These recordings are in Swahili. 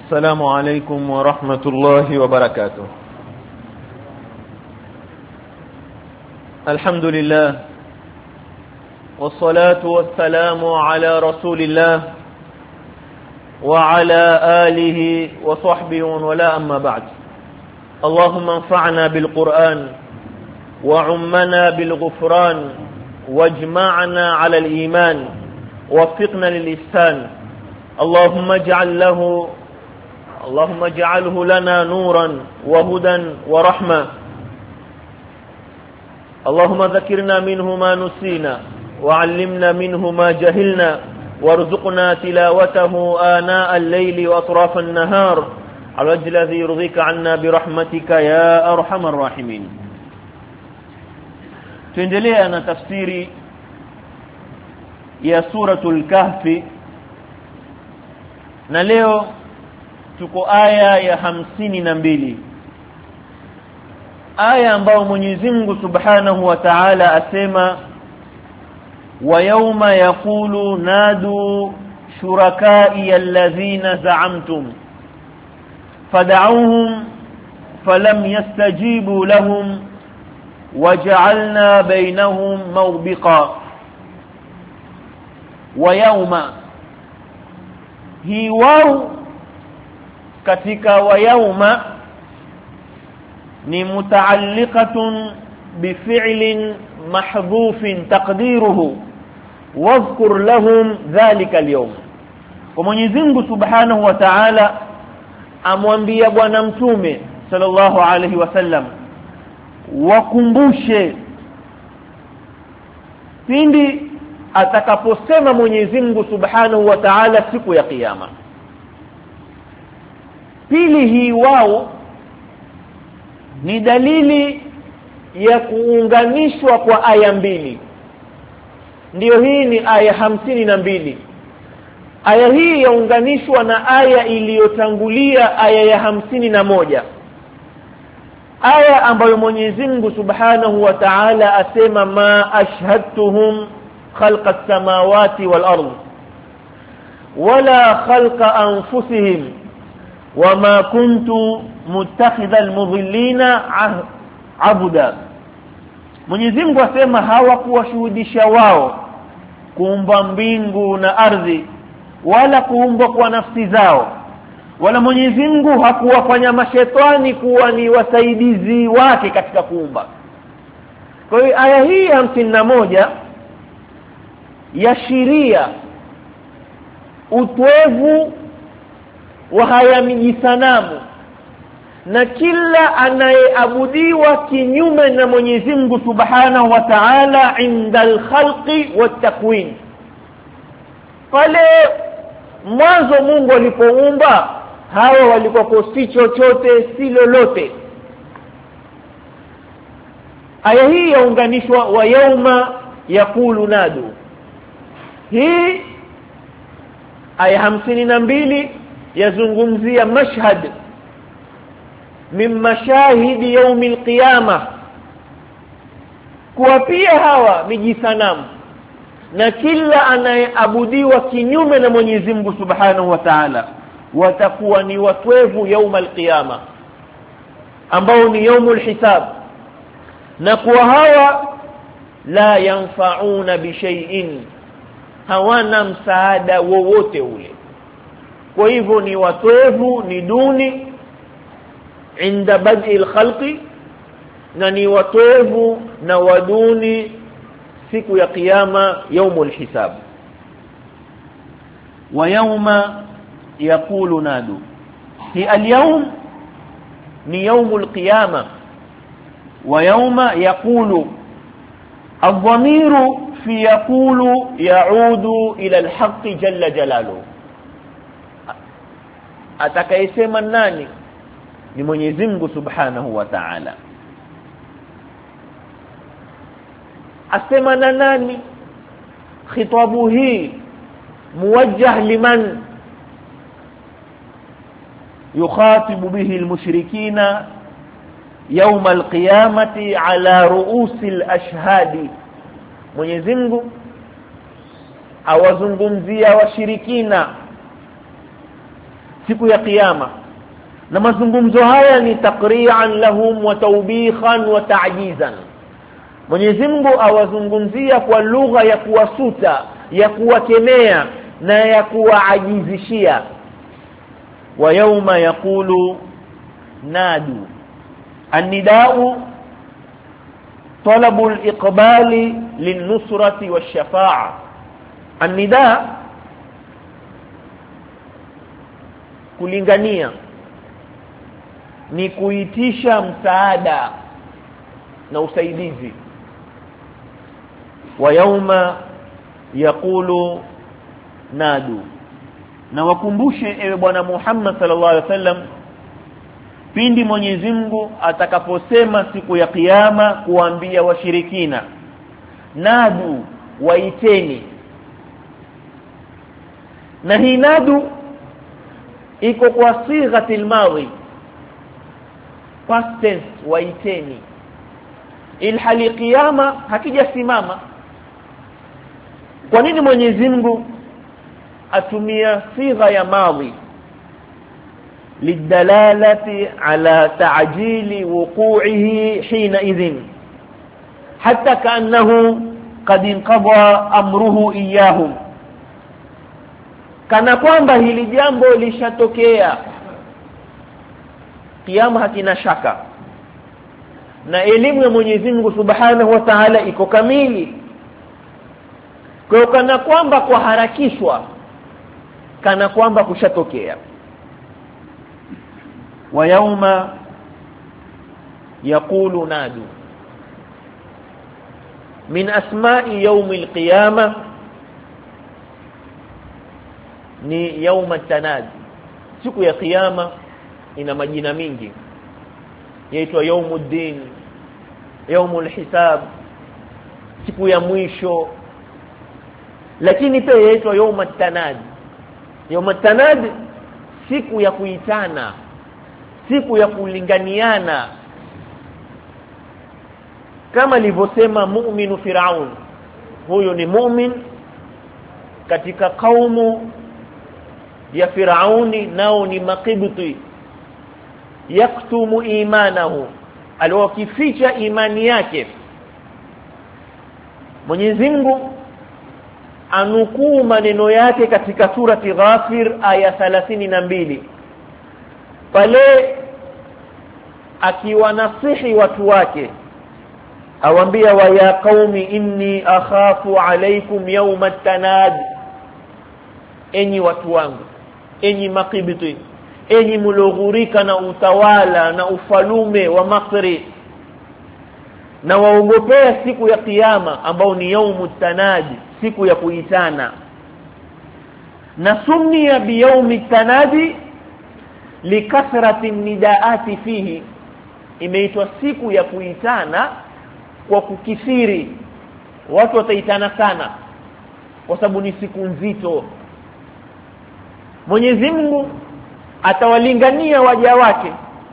السلام عليكم ورحمة الله وبركاته. الحمد لله والصلاة والسلام على رسول الله وعلى آله وصحبه ولا أما بعد. اللهم انفعنا بالقرآن وعمنا بالغفران واجمعنا على الإيمان ووفقنا للإحسان. اللهم اجعله لنا نورا وهدى ورحمة. اللهم ذكرنا منه ما نسينا وعلمنا منه ما جهلنا وارزقنا تلاوته آناء الليل وأطراف النهار على وجه الذي يرضيك عنا برحمتك يا أرحم الراحمين. tuendelea na tafsiri ya suratul kahfi, na leo tuko aya ya 52, aya ambayo Mwenyezi Mungu Subhanahu wa Ta'ala asema wa yawma yaqulu nadu shurakai alladhina za'amtum fad'uuhum falam yastajibu lahum waja'alna bainahum mawbiqa. Wa yawma, hii wao katika wa yawma ni mutaalliqatun bifi'lin mahdhufin taqdiruhu wadhkur lahum dhalika al-yawm. Kwa Mwenyezi Mungu Subhanahu wa Ta'ala amwambia bwana mtume sallallahu alayhi wasallam wakumbushe pindi atakaposema Mwenyezi Mungu Subhanahu wa Ta'ala siku ya kiyama. Pili, hii wao ni dalili ya kuunganishwa kwa aya mbili. Ndiyo, hii ni aya 52. Aya hii yaunganishwa na aya iliyotangulia, aya ya 51, aya ambayo Mwenyezi Mungu Subhanahu wa Ta'ala asema ma ashhadtuhum khalqa as-samawati wal ard wala khalqa anfusihim wama kuntu muttakhidhal mudhillina abuda. Mwenyezi Mungu asema hawakuwashuhudisha wao kuumba mbingu na ardhi wala kuumba kwa nafsi zao, wala Mwenyezi Mungu hakuwafanya mashetani kuwa ni wasaidizi wake katika kuumba. Kwa hiyo aya hii 51 yashiria utwevu wa haya mijisanamu na kila anayeabudiwa kinyume na Mwenyezi Mungu Subhanahu wa Ta'ala inda al-khalqi wat-takwin. Pale mwanzo Mungu alipoumba hawa walikuwa si chochote si lolote. Aya hii yaunganishwa wa yauma yaqulu nadu. Hii aya 52 yazungumzia mashhad min mashahidi yaumi al-qiyama, kwa pia hawa mijisanamu na kila anayeabudiwa kinyume na Mwenyezi Mungu Subhanahu wa Ta'ala watakuwa ni watwevu yauma al-qiyama, ambao ni yaumul hisab, na kwa hawa la yanfa'una bi shay'in, hawana msaada wowote ule. Kwa hivyo ni watwevu, ni duni inda bad'il khalqi, na ni watwevu na waduni siku ya kiyama yaumul hisab. Wa yawma yaqulu nadu, hi al-yawm ni yaumul qiyama. Wa yawma yaqulu, adh-dhamiru fi yaqulu yaudu ila al-haqqi jalla jalaluhu. Atakayesema nani? Ni Mwenyezi Mungu Subhanahu wa Ta'ala. Asema na nani? Khitabu hii muwajjah liman? yukhatibu bihi al-mushrikina yawm al-qiyamati ala ru'usi al-ashhadi. Mwenyezi Mungu awazungumzia washirikina siku ya kiyama. Na mazungumzo haya ni takri'an lahum wa tawbikhan wa ta'jizan. Mwenyezi Mungu awazungumzia kwa lugha ya kuwasuta, ya kuwakemea na ya kuwaajizishia. Wa yawma yaqulu nadu. An-nida'u talabu al-iqbali lin-nusrati wash-shafa'a. An-nida' kulingania ni kuitisha msaada na usaidizi. Wa yauma yaqulu nadu. Na wakumbushe ewe bwana Muhammad sallallahu alaihi wasallam pindi Mwenyezi Mungu atakaposema siku ya kiyama kuambia washirikina, nadu, waiteni. Na hii nadu iko kwa sighatil madhi, past tense, waiteni, ilhali kiyama hakijasimama. Kwa nini Mwenyezi Mungu atumia sigha ya madhi? lidalalati ala ta'jili wuqu'ihi hina idhin, hatta kaannahu qad inqada amruhu iyahum, kana kwamba hili jambo lishatokea, kiyama hakina shaka. Na elimu ya Mwenyezi Mungu Subhanahu wa Ta'ala iko kamili, kwa kana kwamba kuharakishwa, kana kwamba kushatokea. Wa yauma yaqulu nadu. Min asma'i yawmil qiyamah ni yaum at-tanad. Siku ya kiyama ina majina mingi, yaitwa yaumuddin, yaumul hisab, siku ya mwisho, lakini pia yaitwa yaum at-tanad. Yaum at-tanad, siku ya kuitana, siku ya kulinganiana, kama alivyosema mu'minu Firaun. Huyo ni mu'min katika kaumu ya Firauni, nao ni Maqibti, yaktumu imanahu, aliokificha imani yake. Mwenyezi Mungu anukuu maneno yake katika surati Ghafir aya 32, pale akiwanasihi watu wake, awambia, wa ya qaumi inni akhafu alaykum yawma at-tanad. Enyi watu wangu, enyi Maqibti, enyi mloghurika na utawala na ufalume wa Misri, na waogopea siku ya kiyama ambao ni yaumut tanad, siku ya kuitana. Na summiya bi yaumit tanadi likathrati nidaati fihi, imeitwa siku ya kuitana kwa kukithiri, watu wataitana sana kwa sababu ni siku nzito. Mwenyezi Mungu atawalingania waja wake.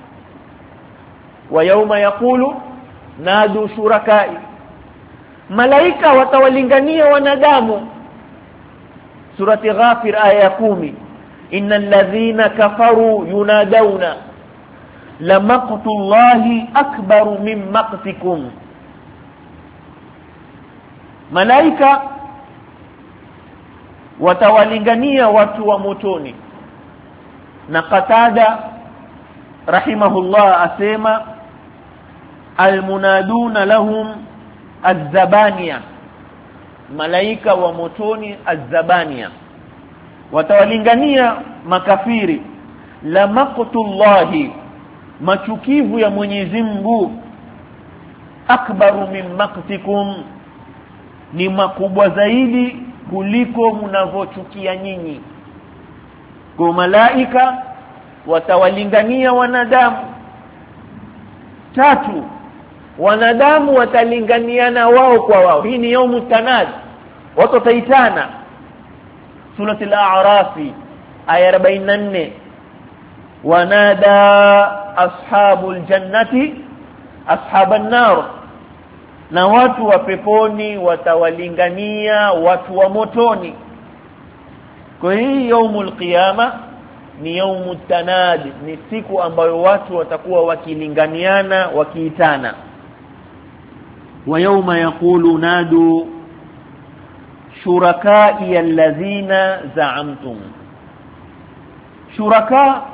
Wa yauma yaqulu nadu shurakai, malaika watawalingania wanadamu. Surati Ghafir aya 10, innal ladhina kafaru yunadawna lamaqtullahi akbaru min maqtikum. Malaika watawalingania watu wa motoni. Na Qatada rahimahullah asema, almunaduna lahum az-zabaniya, malaika wa motoni az-zabaniya watawalingania makafiri, la maqtullahi, machukivu ya Mwenyezi Mungu, akbaru min maqtikum, ni makubwa zaidi kuliko mnavochukia nyinyi. Kwa malaika watawalingania wanadamu. 3, wanadamu watalinganiana wao kwa wao. Hii ni yaumut tanad, watu wataitana. Surati al-A'raf aya 44, wanada ashabul jannati ashaban nar, na watu wa peponi watawalingania watu wa motoni. Kwa hii yaumul qiyama ni yaumut tanad, ni siku ambayo watu watakuwa wakilinganiana, wakiitana. Wa yawma yaqulu nadu shurakai alladhina za'amtum. Shuraka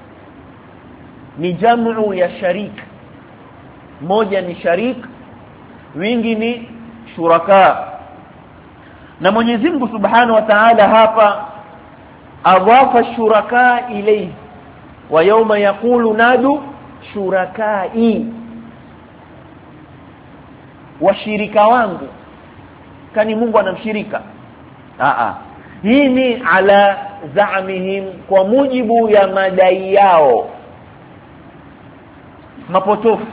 ni jamu ya sharik, moja ni sharik, wingi ni shuraka. Na Mwenyezi Mungu Subhanahu wa Ta'ala hapa adhafa shuraka ilayhi, wa yawma yaqulu nadu shurakai, washirika wangu. Kani Mungu anamshirika? Hii ni ala za'mihim, kwa mujibu ya madai yao mapotofu.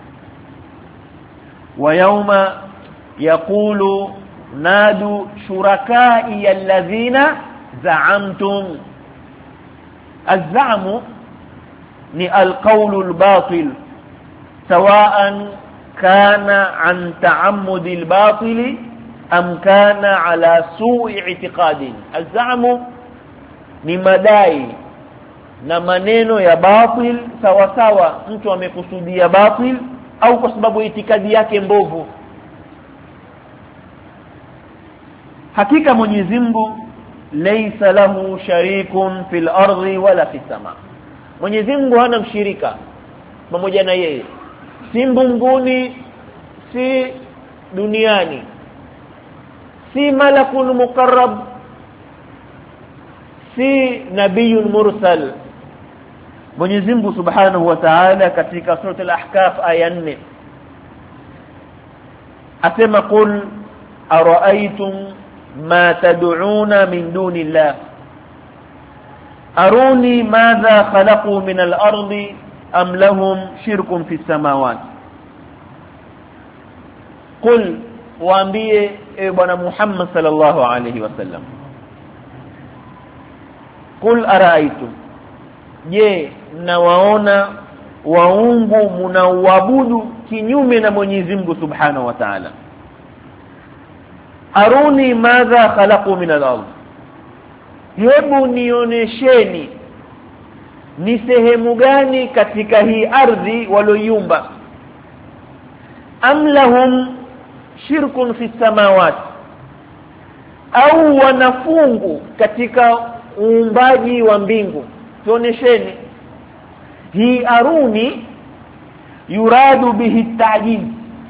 Wa yawma yaqulu nadu shurakai alladhina za'amtum. Az-za'mu ni al-qawlu al-batil, sawa'an kana an ta'ammudi al-batil am kana ala su'i i'tiqadin. Az-za'mu ni madai na maneno ya batil, sawa sawa mtu amekusudia batil au kwa sababu itikadi yake mbovu. Hakika Mwenyezi Mungu laysa lahu sharikun fil ardi wala fis sama. Mwenyezi Mungu hana mshirika pamoja na yeye, si mbinguni, si duniani, si malakun muqarrab, si nabiyun mursal. Mwenyezi Mungu Subhanahu wa Ta'ala katika sura al-Ahqaf aya 4 asema, qul ara'aytum ma tad'una min dunillah aruni madha khalaqu min al-ardi am lahum shirkun fis samawati. Qul, waambie e bwana Muhammad sallallahu alayhi wasallam, qul ara'aytum, je, mnawaona waungu mnaoabudu kinyume na Mwenyezi Mungu Subhanahu wa Ta'ala, aruni madha khalaqu min al-ard, hebu nionesheni ni sehemu gani katika hii ardhi walioiumba, am lahum shirkun fi samawati, au wanafungu katika uumbaji wa mbingu, tuonesheni. Hii aruni yuradu bihi ta'jiz,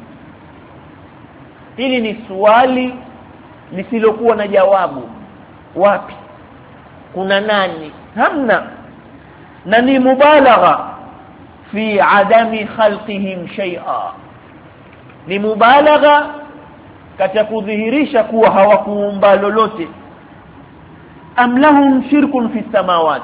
hili ni swali lisilokuwa na jawabu. Wapi? Kuna nani? Hamna. Na ni mubalagha fi adami khalqihim shay'a, ni mubalagha katika kudhihirisha kuwa hawakuumba lolote. Am lahum shirkun fi samawati,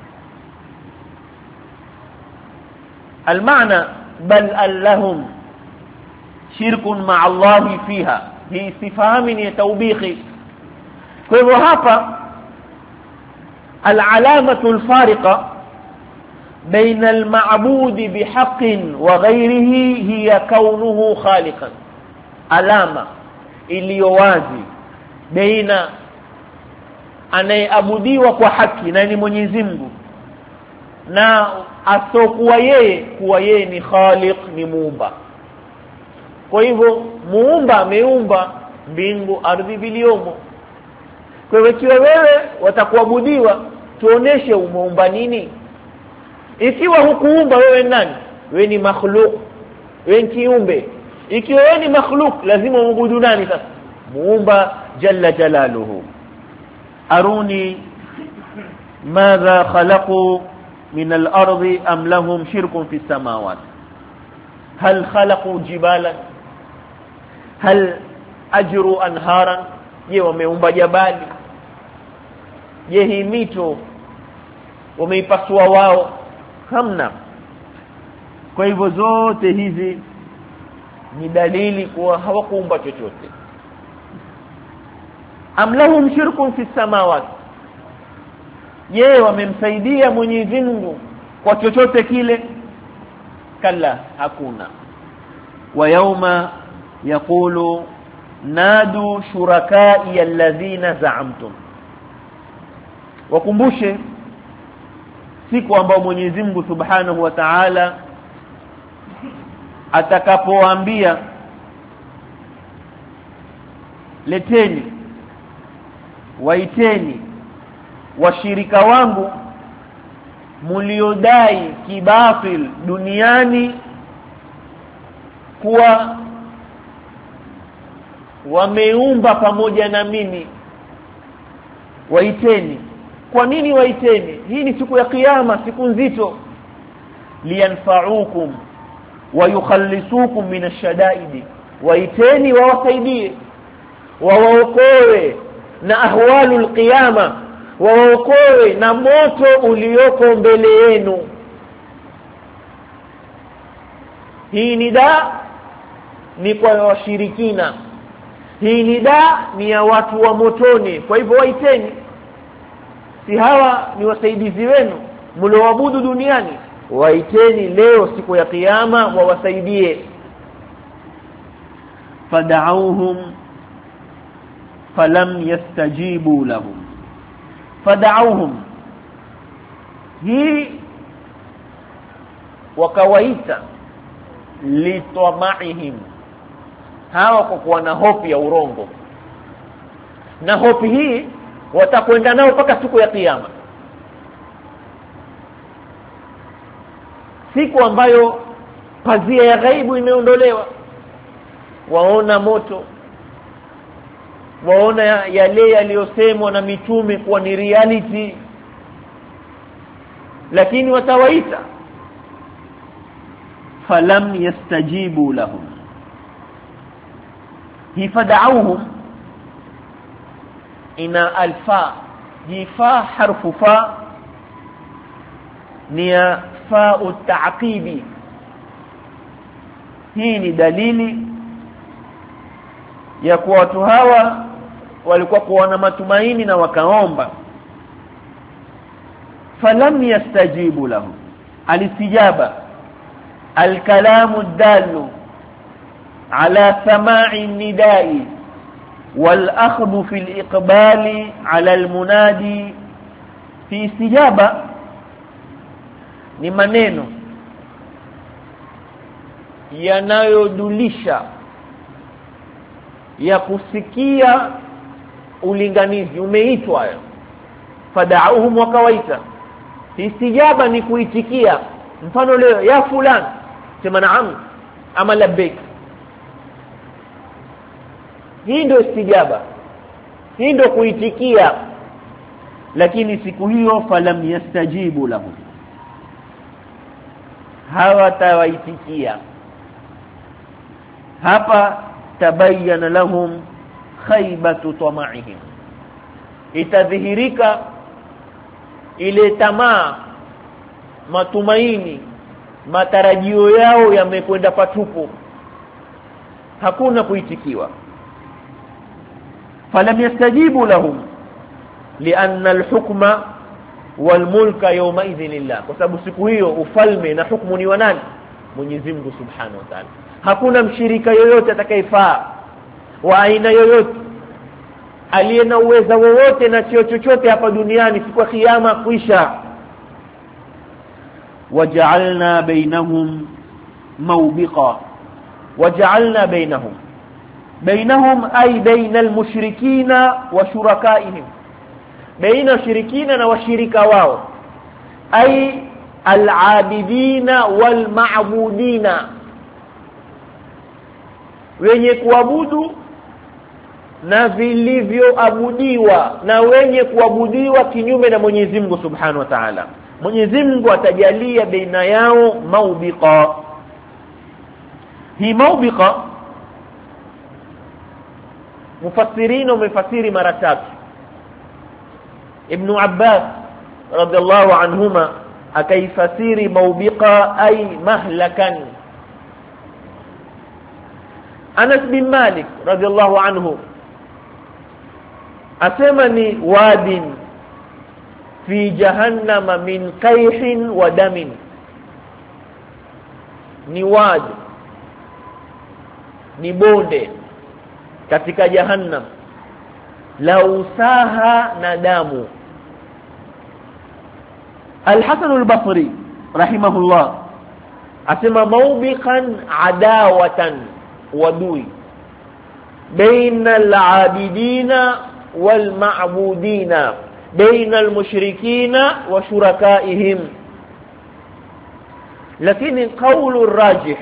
المعنى بل لهم شرك مع الله فيها، هي استفهام يتوبيخي. فهو هapa العلامة الفارقة بين المعبود بحق وغيره هي كونه خالقا. علامة iliyowazi baina anayeabudiwa kwa haki na ni Mwenyezi Mungu na asokuwa yeye, kuwa yeye ni khaliq, ni muumba. Kwa hivyo muumba ameumba mbingu, ardhi, viliomo. Kwa hivyo ikiwa wewe watakuabudiwa, tuoneshe umeumba nini. Ikiwa hukuumba, wewe nani? Wewe ni makhluq, wewe ni kiumbe. Ikiwa wewe ni makhluq, lazima uabudu nani sasa? Muumba jalla jalaluhu. aruni madha khalaqu min al-ardi am lahum shirkun fi samawati hal khalaqu jibalan hal ajru anharan, je wameumba jabali? Je hii mito wameipasua wao? Hamna. Kwa hivyo zote hizi ni dalili kuwa hawakuumba chochote. Am lahum shirkun fi samawati, je wamemsaidia Mwenyezi Mungu kwa chochote kile? Kalla, hakuna. Wa yawma yaqulu nadu shurakai alladhina za'amtum, wakumbushe siku ambayo Mwenyezi Mungu Subhanahu wa Ta'ala atakapowaambia leteni, waiteni washirika wangu muliodai kibatil duniani kuwa wameumba pamoja na mimi, waiteni. Kwa nini waiteni? Hii ni siku ya kiyama, siku nzito. Liyanfa'ukum wa yukhallisukum min ash-shada'id, waiteni wawasaidie, wawaokoe na ahwalul qiyama, waokoe na moto ulioko mbele yenu. Hii nida ni kwa washirikina, hii nida ni ya watu wa motoni. Kwa hivyo waiteni, si hawa ni wasaidizi wenu mlioabudu duniani, waiteni leo siku ya kiyama wawasaidie. Fada'uhum falam yastajibu lahum, fada'uhum, hii wakawaita litama'ihim, hawa kwa kuwa na hofu ya urongo, na hofu hii watakwenda nao mpaka siku ya kiyama, siku ambayo pazia ya ghaibu imeondolewa. Waona moto, waona yale yaliyosemwa na mitume kuwa ni reality, lakini watawaita falam yastajibu lahum. Hifadauhum ina alfa, jifa harfu fa ni fa'u ta'qibi. Hii ni dalili ya kuwa watu hawa walikuwa kuona matumaini na wakaomba. Falam yastajibu lahu, alistijaba alkalamu dalu ala sama'i nidai wal akhdhu fil iqbali ala al munadi. Fi istijaba ni maneno yanayodulisha ya kusikia ulinganizi, umeitwa. Fada'uhum, wakawaita. Istijaba ni kuitikia. Mfano leo, ya fulani, sema naam ama labbaik. Hii ndio istijaba, hii ndio kuitikia. Lakini siku hiyo falam yastajibu lahu, hawatawaitikia. Hapa tabayyana lahum khaybatu tama'ihim, itadhihirika ile tamaa, matumaini, matarajio yao yamekwenda patupu, hakuna kuitikiwa. Falam yastajibu lahum lianna alhukma walmulka yawma idhin lillah, kwa sababu siku hiyo ufalme na hukumu ni wa nani? Mwenyezi Mungu Subhanahu wa Ta'ala. Hakuna mshirika yoyote atakayefaa wa aina yoyote, aliye na uwezo wowote na cheo chochote hapa duniani, siku ya kiyama kuisha. Waja'alna bainahum mawbiqa, waja'alna bainahum ay bainal mushrikina wa shurakaihim, baina shirikina na washirika wao, ay al-abidina wal ma'budina, wenye kuabudu na vilivyoabudiwa, na wenye kuabudiwa kinyume na Mwenyezi Mungu Subhanahu wa Ta'ala. Mwenyezi Mungu atajalia baina yao mawbiqa. Hii mawbiqa mufassirina wamefasiri mara tatu. Ibn Abbas radhiallahu anhuma akaifasiri mawbiqa ay mahlakan. Anas bin Malik radhiallahu anhu asema ni wadin fi jahannama min qayhin wa damin, ni wadi, ni bonde katika jahannam, la usaha na damu. Al-Hasan al-Basri rahimahullah asema mawbiqan adawatan wadui baina al-abidina wal ma'budina baina al-mushrikina wa shurakaihim, lakini qawlu rajih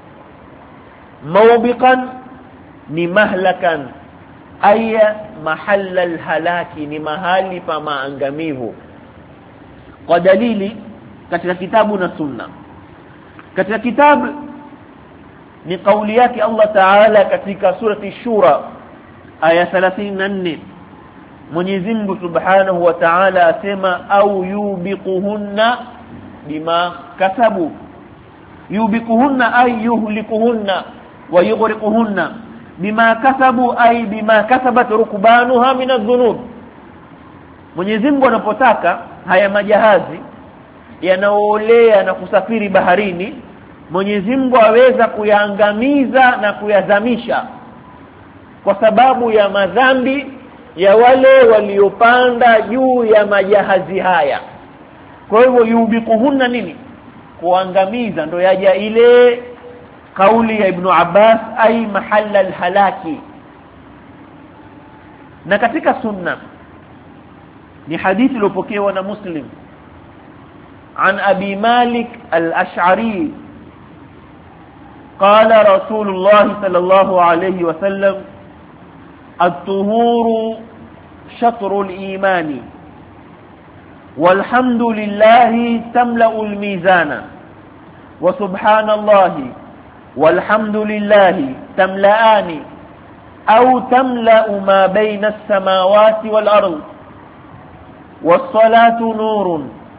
mawbiqan ni mahlakan aya mahalla al-halaki, ni mahali pa maangamivu, kwa dalili katika kitabu na sunna. Katika kitabu ni kauli yake Allah Ta'ala katika surati Shura aya 34, Mwenyezi Mungu Subhanahu wa Ta'ala asema au yubiquhunna bima kasabu, yubiquhunna ay yuhlikuhunna wa yughriquhunna bima kasabu ay bima kasabat rukbanuha min adh-dhunub. Mwenyezi Mungu anapotaka haya majahazi yanaoolea na kusafiri baharini, Mwenyezi Mungu aweza kuyaangamiza na kuyazamisha kwa sababu ya madhambi ya wale waliopanda juu ya majahazi haya. Kwa hivyo yubiquhunna nini? Kuangamiza, ndo yaja ile kauli ya Ibn Abbas ay mahalla al-halaki. Na katika sunna ni hadithi iliyopokewa na Muslim عن أبي مالك الأشعري قال رسول الله صلى الله عليه وسلم الطهور شطر الإيمان والحمد لله تملأ الميزان وسبحان الله والحمد لله تملأان أو تملأ ما بين السماوات والأرض والصلاة نور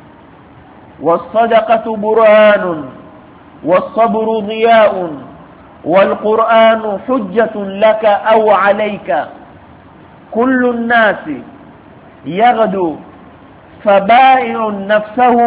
والصدقة برهان والصبر ضياء والقرآن حجة لك أو عليك كل الناس يغدو فبائع نفسه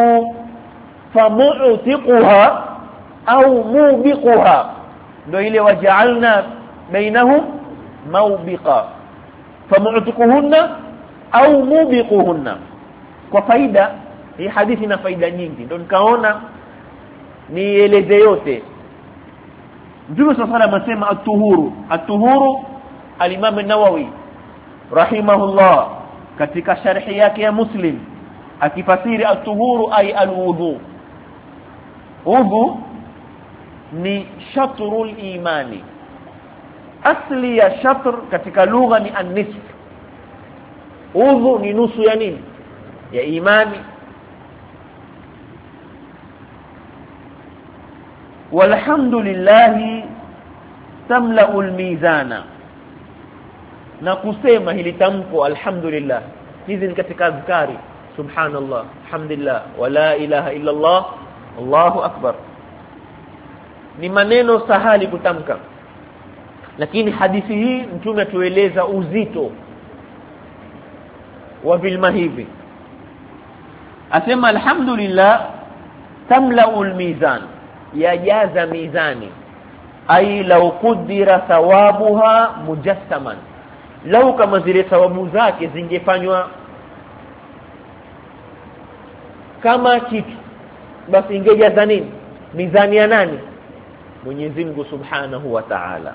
فمعتقها أو موبقها دويل وجعلنا بينهم موبقا فمعتقهن أو موبقهن. وفايدة hii hadithi ina faida nyingi, ndio nikaona nieleze yote. Mtume sallallahu alayhi wasallam asema at-tuhuru al-Imam an-Nawawi rahimahullah katika sharhi yake ya Muslim akifasiri at-tuhuru ay al-wudu. Wudu ni shatrul imani. Asli ya shatr katika lugha ni an-nisf. Wudu ni nusu ya nini? Ya imani. Walhamdulillah tamla'u al-mizana, na kusema hili tamko alhamdulillah, hizi ni katika azkari subhanallah alhamdulillah wala ilaha illa Allah Allahu akbar, ni maneno sahali kutamka, lakini hadithi hii mtume tueleza uzito wa vilma hivi. Asema alhamdulillah tamla'u al-mizan, yajaza mizani, ay law qudira thawabuha mujassaman, lau kama zile thawabu zake zingefanywa kama kitu, basi ingejaza nini? Mizani ya nani? Mwenyezi Mungu Subhanahu wa Ta'ala.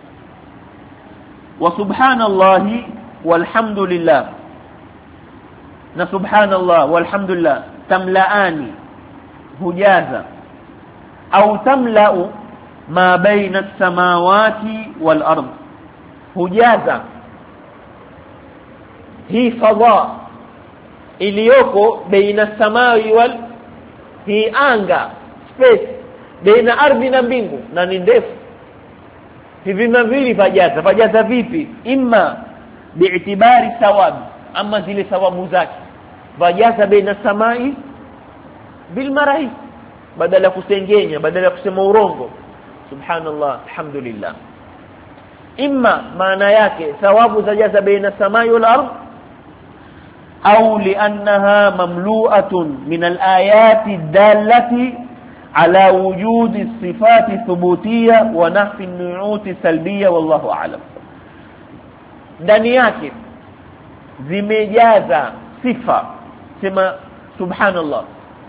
Wa subhanallahi walhamdulillah, na subhanallah walhamdulillah tamlaani, hujaza au tamla'u ma baina as-samawati wal ard, hujaza hii fadha iliyoko baina samai wal, hii anga space baina ardhi na mbingu, na ni ndefu hivi na vile vajaza vipi? Imma bi'tibari thawab, ama zile thawabu zake vajaza baina samai bil marahi, badala kusengenya, badala kusema urongo, subhanallah alhamdulillah. Imma maana yake thawabu zajaza baina samai wal ard, au li'annaha mamlu'atun min al-ayati ad-dallati ala wujudi as-sifati thubutiyya wa nahfi an-nu'uti salbiyya, wallahu a'lam. Ndani yake zimejaza sifa, sema subhanallah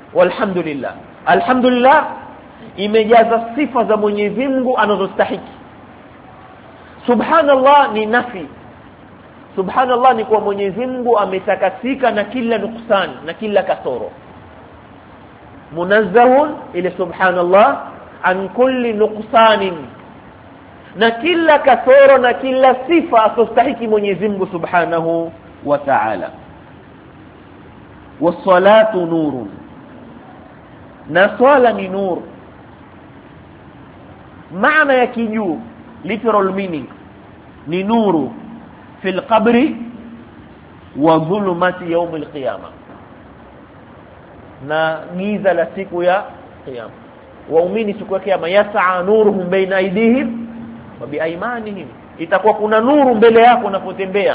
walhamdulillah. Alhamdulillah imejaza sifa za Mwenyezi Mungu anazostahili. Subhanallah ni nafi. Subhanallah ni kwa Mwenyezi Mungu ametakasika na kila nuksan na kila kasoro. Munazzahun ila subhanallah an kulli nuqsanin, na kila kasoro na kila sifa asostahiki Mwenyezi Mungu subhanahu wa ta'ala. Was-salatu nurun, na swala ni nur. Maana ya kijuu, literal meaning, ni nuru fil qabri wa dhulumati yawm al-qiyamah, na giza la siku ya kiyama. Waumini siku ya kiyama yas'a nuruhum baina aydihim wa biaymanihim, itakuwa kuna nuru mbele yako unapotembea.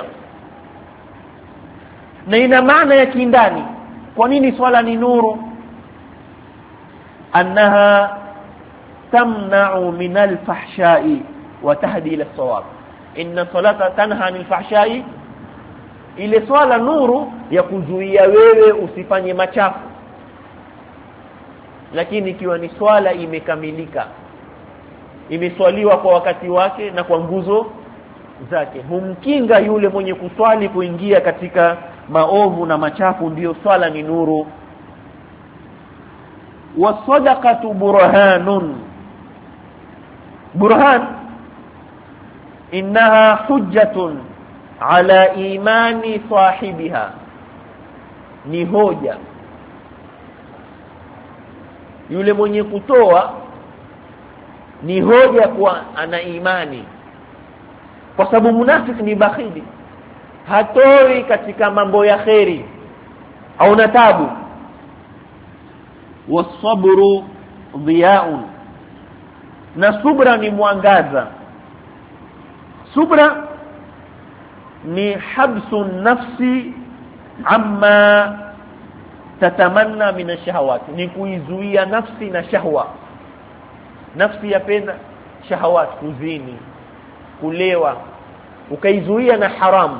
Na ina maana ya kindani. Kwa nini swala ni nuru? Annaha tamna'u min al-fahsha'i wa tahdi ila as-sawab. Inna salata tanha 'anil fahsha'i, ile swala nuru ya kuzuia wewe usifanye machafu. Lakini ikiwa ni swala imekamilika, imeswaliwa kwa wakati wake na kwa nguzo zake, humkinga yule mwenye kuswali kuingia katika maovu na machafu, ndiyo swala ni nuru. Wasadaqatu burhanun, burhan innaha hujjatun ala imani sahibiha, ni hoja. Yule mwenye kutoa ni hoja kwa ana imani, kwa sababu munafiki ni bakhili, hatoi katika mambo ya khairi au na tabu. Wasabru dhiyaun, na subra ni mwangaza. Subra ni habsu nafsi amma tatamanna min ash-shahawat, ni kuizuia nafsi na shahwa. Nafsi yapenda shahawat, kuzini, kulewa, ukaizuia na haramu.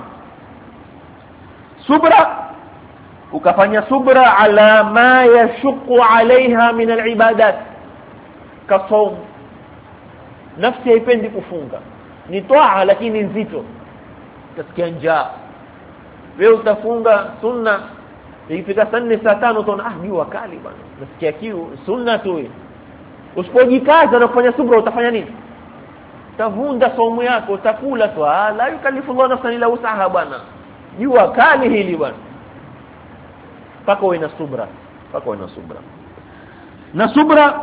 Subra, ukafanya subra ala ma yashqu alaiha min al-ibadat, kasawm. Nafsi haipendi kufunga, ni toa lakini nzito, utasikia njaa. Wewe utafunga sunna, ikifika saa 4 saa 5 utaona jua kali bwana, nasikia kiu, sunna tu. Usipojikaza na kufanya subra utafanya nini? Utavunda saumu yako, utakula tu. La yukallifu Allah nafsan illa wus'aha bwana, jua kali hili bwana. Paka wewe na subra, paka wewe na subra. Na subra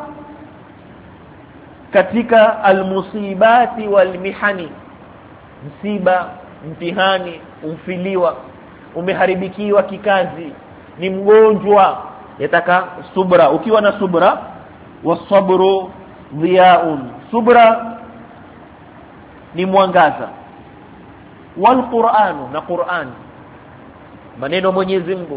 katika almusibati walmihani, msiba, mtihani, umfiliwa, umeharibikiwa kikazi, ni mgonjwa, yataka subra. Ukiwa na subra, wasabru dhiyaun, subra ni mwangaza. Walqur'anu, na Qur'an maneno Mwenyezi Mungu.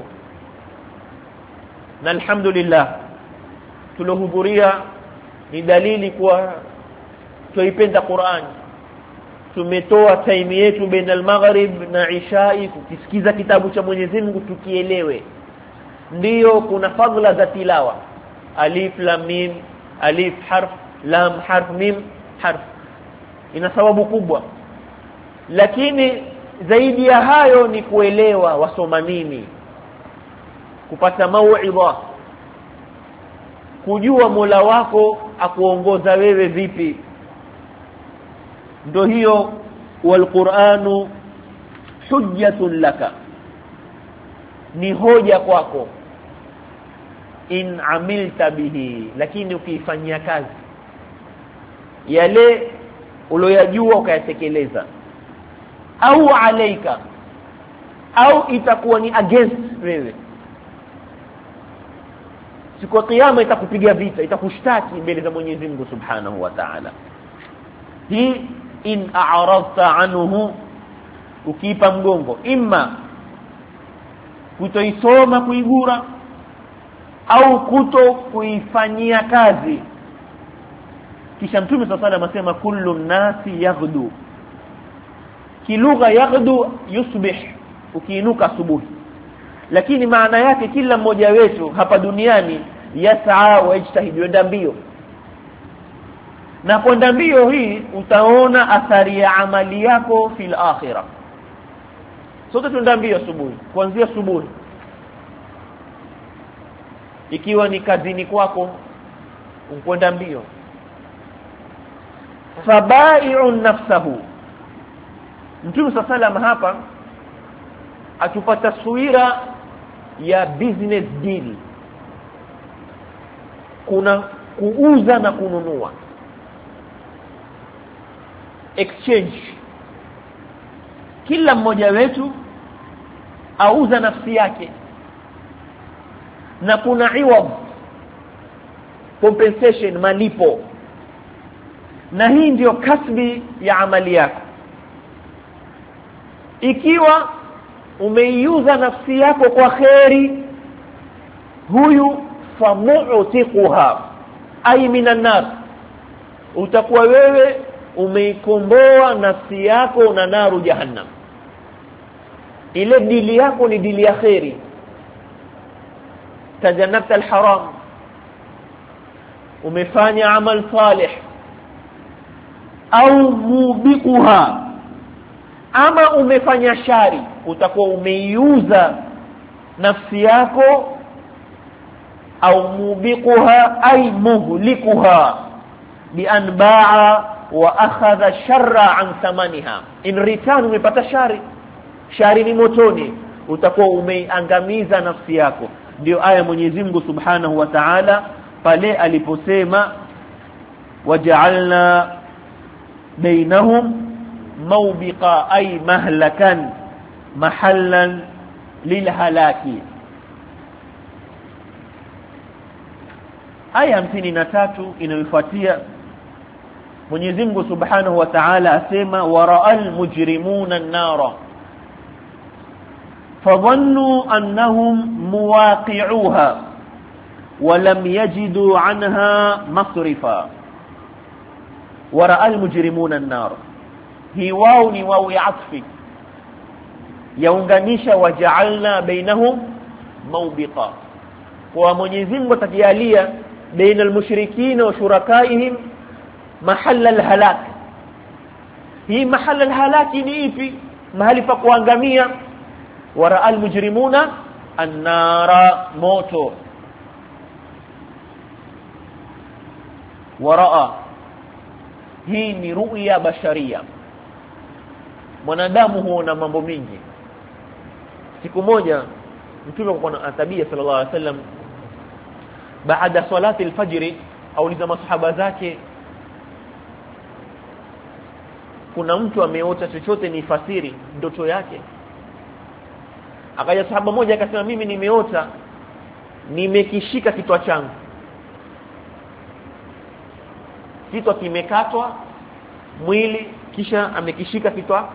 Na alhamdulillah tulohudhuria ni dalili kwa tuipenda Qur'an. Tumetoa time yetu baina al-maghrib na ishai kukisikiza kitabu cha Mwenyezi Mungu tukielewe. Ndiyo kuna fadhila za tilawa, alif lam mim, alif harf, lam harf, mim harf, ina sababu kubwa. Lakini zaidi ya hayo ni kuelewa wasoma nini, kupata mauidha, kujua Mola wako akuongoza wewe vipi. Ndio hiyo walquranu hujjatun laka, ni hoja kwako, in amilta bihi, lakini ukifanyia kazi yale uliyojua ukayatekeleza, au alaika, au itakuwa ni against wewe. Siku ya kiyama itakupiga vita, itakushtaki mbele za Mwenyezi Mungu Subhanahu wa Ta'ala. Hii in a'radta anhu, ukipa mgongo, imma kutoisoma kuigura, au kuto kuifanyia kazi. Kisha Mtume sallallahu alayhi wasallam asema kullu nasi yaghdu, kilugha yaghdu yusbih, ukiinuka asubuhi. lakini maana yake kila mmoja wetu hapa duniani yas'a wa yajtahid, yenda mbio. Na kwenda mbio hii utaona athari ya amali yako fil akhirah. Sote tuenda mbio asubuhi, kuanzia asubuhi. Ikiwa ni kazini kwako ukwenda mbio. Fabai'un nafsahu. Mtume sallam hapa atupa taswira ya business deal. Kuna kuuza na kununua, exchange. Kila mmoja wetu auza nafsi yake, na kuna iwad, compensation, malipo. Na hii ndio kasbi ya amali yako. Ikiwa umeiuza nafsi yako kwa khairi, huyu famu'tiquha ay minan nar, utakuwa wewe umeikomboa nafsi yako na naru jahannam. Ile dili yako ni dili ya khairi, tajanabta alharam, umefanya amal salih. Au mubiquha, ama umefanya shari, utakuwa umeiuza nafsi yako. Au mubiquha ay muhlikuha bi an ba'a wa akhadha sharra an thamaniha, in return umepata shari ni motoni, utakuwa umeangamiza nafsi yako. Ndio aya Mwenyezi Mungu Subhanahu wa Ta'ala pale aliposema waja'alna bainahum mawbiqa ay mahlakan mahallan lilhalaki. Aya 53 inayofuatia Mwenyezi Mungu Subhanahu wa Ta'ala asema wara'al mujrimuna an-nara fadhannu annahum muwaqi'uha wa lam yajidu 'anha masrifa. Wara'al mujrimuna an-nar, hi wao ni wao ya atfi, yaunganisha waja'alna bainahum mawbiqa. Kwa Mwenyezi Mungu atajalia baina al-mushrikina wa shurakaihim mahalla al-halak. Hii mahalla al-halaki ni ipi? Mahali pa kuangamia. Wara'al mujrimuna an-nara, moto. Wara'a, hii ni ru'ya basharia. Mwanadamu huona mambo mingi. Siku moja Mtume kwa tabia sallallahu alaihi wasallam, baada salati al-fajr auliza masahaba zake, kuna mtu ameota chochote ni fasiri ndoto yake? Akaja sahaba moja akasema, mimi nimeota nimekishika kichwa changu, kichwa kimekatwa mwili, kisha amekishika kichwa.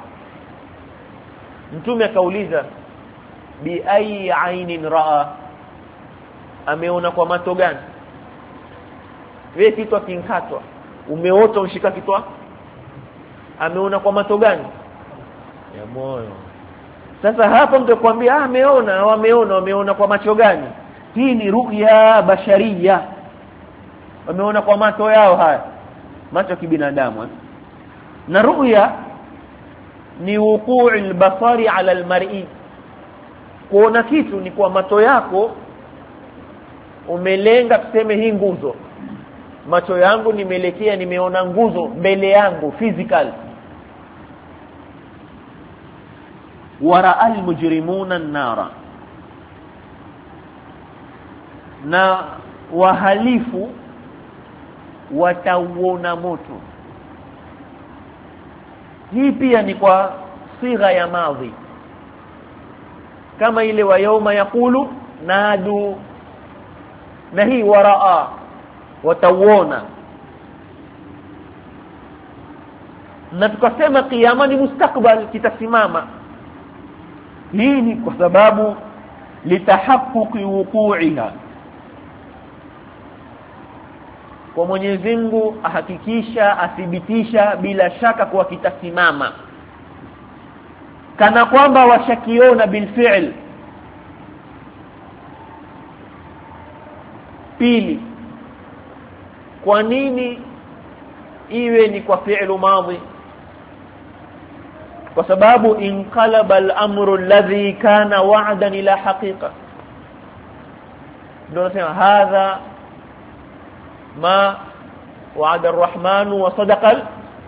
Mtume akauliza, bi ayi ainin raa, ameona kwa macho gani? Wewe kichwa kinkatwa, umeota ushika kichwa, ameona kwa macho gani? Ya moyo. Sasa hapo mtu kwambia wameona kwa macho gani? Hii ni ru'ya basharia, wameona kwa macho yao, haya macho kibinadamu. Na ru'ya ni wuqu'ul basari ala almar'i, kuona kitu ni kwa macho yako umelenga, tuseme hii nguzo, macho yangu nimeelekea, nimeona nguzo mbele yangu physical. Wara'al mujrimuna an-nara, na wahalifu watauona moto. Hii pia ni kwa sigha ya madhi, kama ile wa yauma yaqulu nadu, na hii waraa, watauona. Na tukasema kiyama ni mustakbal, kitasimama. Hii ni kwa sababu litahaqquqi wuqu'iha, kwa Mwenyezi Mungu ahakikisha, athibitisha bila shaka kwa kitasimama, kana kwamba washakiona bil fi'l. Pili, kwa nini iwe ni kwa fi'lu madhi? Kwa sababu inqalaba al-amru alladhi kana wa'dan ila haqiqa. Ndio nasema hadha ma wa'ada ar-rahman wa sadaqa.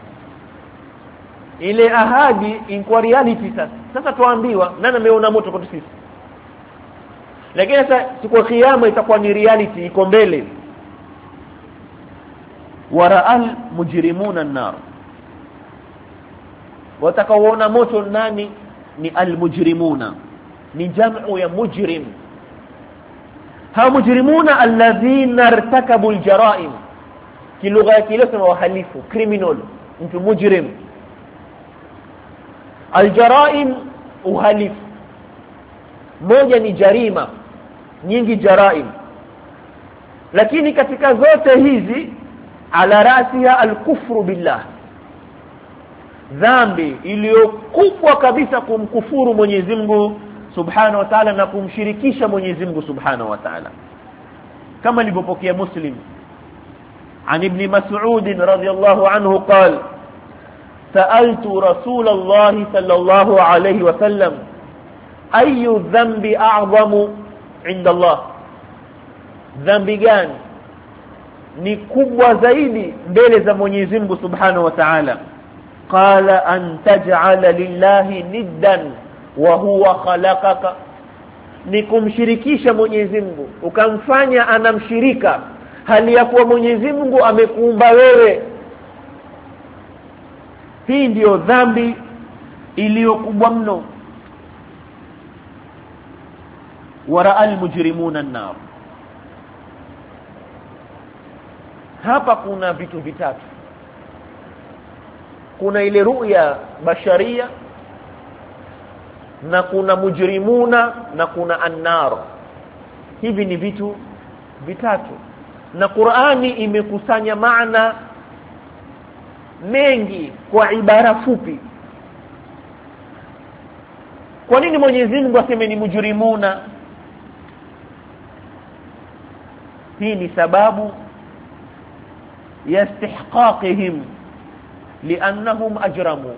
Ile ahadi in reality sasa tuambiwa nani ameona moto kwetu sisi, lakini sasa siku ya kiyama itakuwa ni reality iko mbele. Wara'al mujrimuna an-nar, watakaoona moto nani? Ni al-mujrimuna, ni jamu ya mujrim. Ha mujrimuna alladhina irtakabu al-jara'im, kilugha ya kile sema wahalifu, criminal, mtu mujrim. Al-jara'im uhalifu, moja ni jarima, nyingi jaraim, lakini katika zote hizi ala rasiha al-kufru billah, dhambi iliyokubwa kabisa kumkufuru Mwenyezi Mungu Subhanahu wa Ta'ala na kumshirikisha Mwenyezi Mungu Subhanahu wa Ta'ala, kama alivyopokea Muslim عن ابن مسعود رضي الله عنه قال سألت رسول الله صلى الله عليه وسلم أي الذنب أعظم عند الله, dhambi gani ni kubwa zaidi mbele za Mwenyezi Mungu Subhanahu wa Ta'ala? Qala an taj'ala lillahi niddan wa huwa khalaqaka, ni kumshirikisha Mwenyezi Mungu ukamfanya anamshirika hali ya kuwa Mwenyezi Mungu amekuumba wewe. Hii ndiyo dhambi iliyokubwa mno. Wara'al mujrimuna an-nar, hapa kuna vitu vitatu. Kuna ile ru'ya basharia, na kuna mujrimuna, na kuna an-nar. Hivi ni vitu vitatu, na Qur'ani imekusanya maana mengi kwa ibara fupi. Kwa nini Mwenyezi Mungu aseme ni mujrimuna? Hii ni sababu ya istihqaqihim liannahum ajramu.